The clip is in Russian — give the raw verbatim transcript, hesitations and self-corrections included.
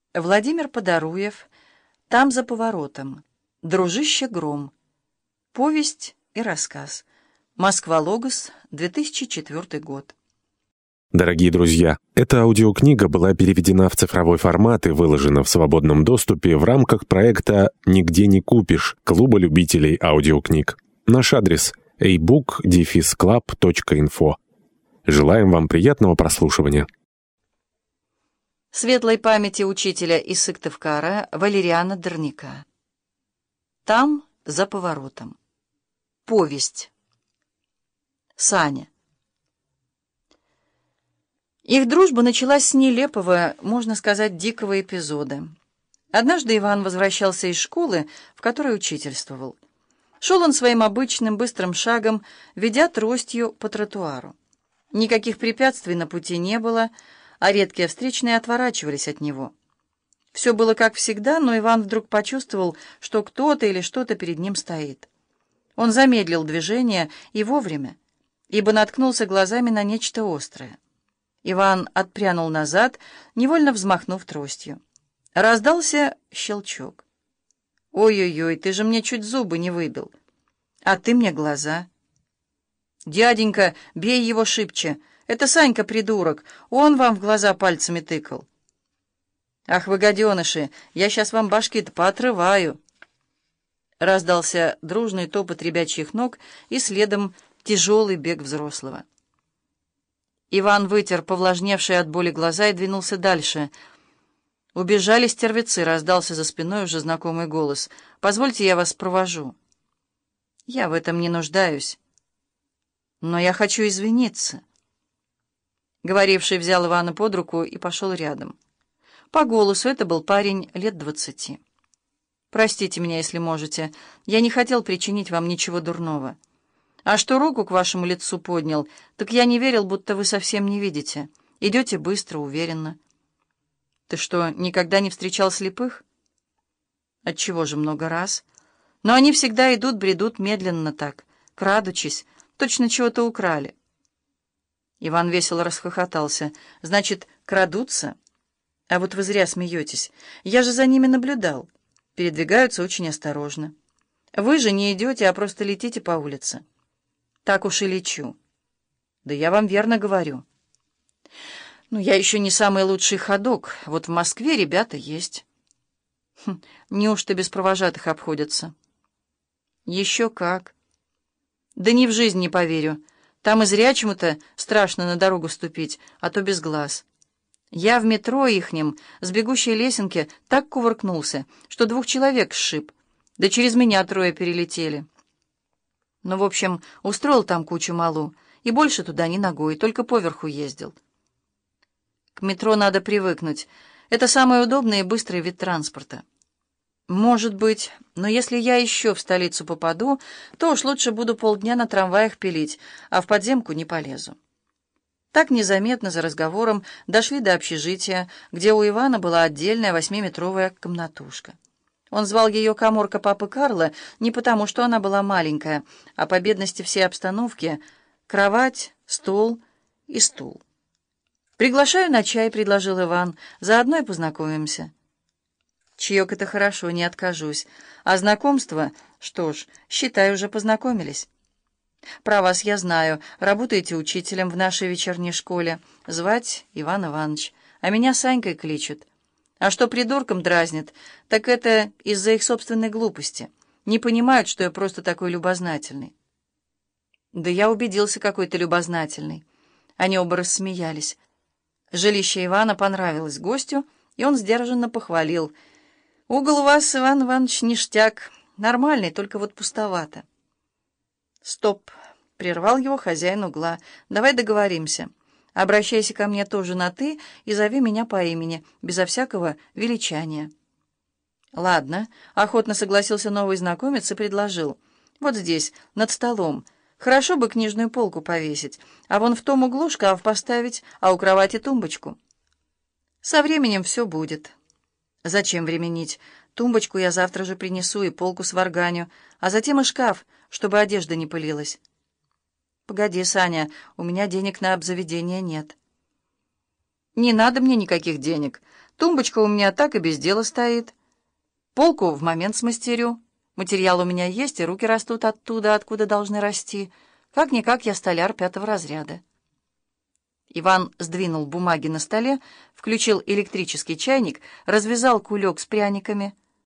Владимир Подоруев. Там за поворотом. Дружище Гром. Повесть и рассказ. Москва, Логос, две тысячи четвёртый год. Дорогие друзья, эта аудиокнига была переведена в цифровой формат и выложена в свободном доступе в рамках проекта «Нигде не купишь» Клуба любителей аудиокниг. Наш адрес – эй бук дефис клаб точка инфо. Желаем вам приятного прослушивания. Светлой памяти учителя из Сыктывкара Валериана Дорняка. Там за поворотом. Повесть. Саня. Их дружба началась с нелепого, можно сказать, дикого эпизода. Однажды Иван возвращался из школы, в которой учительствовал. Шел он своим обычным быстрым шагом, ведя тростью по тротуару. Никаких препятствий на пути не было, а редкие встречные отворачивались от него. Все было как всегда, но Иван вдруг почувствовал, что кто-то или что-то перед ним стоит. Он замедлил движение и вовремя, ибо наткнулся глазами на нечто острое. Иван отпрянул назад, невольно взмахнув тростью. Раздался щелчок. «Ой-ой-ой, ты же мне чуть зубы не выбил. А ты мне глаза». «Дяденька, бей его шибче. Это Санька придурок. Он вам в глаза пальцами тыкал». «Ах вы, гаденыши, я сейчас вам башки-то поотрываю». Раздался дружный топот ребячьих ног и следом тяжелый бег взрослого. Иван вытер повлажневшие от боли глаза и двинулся дальше. «Убежали стервецы», — раздался за спиной уже знакомый голос. «Позвольте, я вас провожу». «Я в этом не нуждаюсь. Но я хочу извиниться». Говоривший взял Ивана под руку и пошел рядом. По голосу это был парень лет двадцати. «Простите меня, если можете. Я не хотел причинить вам ничего дурного. А что руку к вашему лицу поднял, так я не верил, будто вы совсем не видите. Идете быстро, уверенно». «Ты что, никогда не встречал слепых?» «Отчего же много раз? Но они всегда идут, бредут медленно так, крадучись, точно чего-то украли». Иван весело расхохотался. «Значит, крадутся? А вот вы зря смеетесь. Я же за ними наблюдал. Передвигаются очень осторожно. Вы же не идете, а просто летите по улице». «Так уж и лечу». «Да я вам верно говорю». «Ну, я еще не самый лучший ходок. Вот в Москве ребята есть». Хм, «Неужто без провожатых обходятся?» «Еще как». «Да ни в жизнь не поверю. Там и зрячему-то страшно на дорогу ступить, а то без глаз. Я в метро ихнем с бегущей лесенки так кувыркнулся, что двух человек сшиб, да через меня трое перелетели. Ну, в общем, устроил там кучу малу, и больше туда ни ногой, только поверху ездил. К метро надо привыкнуть. Это самый удобный и быстрый вид транспорта. Может быть, но если я еще в столицу попаду, то уж лучше буду полдня на трамваях пилить, а в подземку не полезу». Так незаметно за разговором дошли до общежития, где у Ивана была отдельная восьмиметровая комнатушка. Он звал ее каморка папы Карла не потому, что она была маленькая, а по бедности всей обстановки — кровать, стол и стул. «Приглашаю на чай», — предложил Иван, — «заодно и познакомимся». «Чаек — это хорошо, не откажусь. А знакомство, что ж, считай, уже познакомились. Про вас я знаю. Работаете учителем в нашей вечерней школе. Звать Иван Иванович, а меня Санькой кличут. А что придурком дразнит, так это из-за их собственной глупости. Не понимают, что я просто такой любознательный». «Да я убедился, какой ты любознательный». Они оба рассмеялись. Жилище Ивана понравилось гостю, и он сдержанно похвалил: «Угол у вас, Иван Иванович, ништяк. Нормальный, только вот пустовато». «Стоп!» — прервал его хозяин угла. «Давай договоримся. Обращайся ко мне тоже на «ты» и зови меня по имени, безо всякого величания». «Ладно», — охотно согласился новый знакомец и предложил: «Вот здесь, над столом. Хорошо бы книжную полку повесить, а вон в том углу шкаф поставить, а у кровати тумбочку». «Со временем все будет». «Зачем временить? Тумбочку я завтра же принесу и полку сварганю, а затем и шкаф, чтобы одежда не пылилась». «Погоди, Саня, у меня денег на обзаведение нет». «Не надо мне никаких денег. Тумбочка у меня так и без дела стоит. Полку в момент смастерю. Материал у меня есть, и руки растут оттуда, откуда должны расти. Как-никак я столяр пятого разряда». Иван сдвинул бумаги на столе, включил электрический чайник, развязал кулек с пряниками,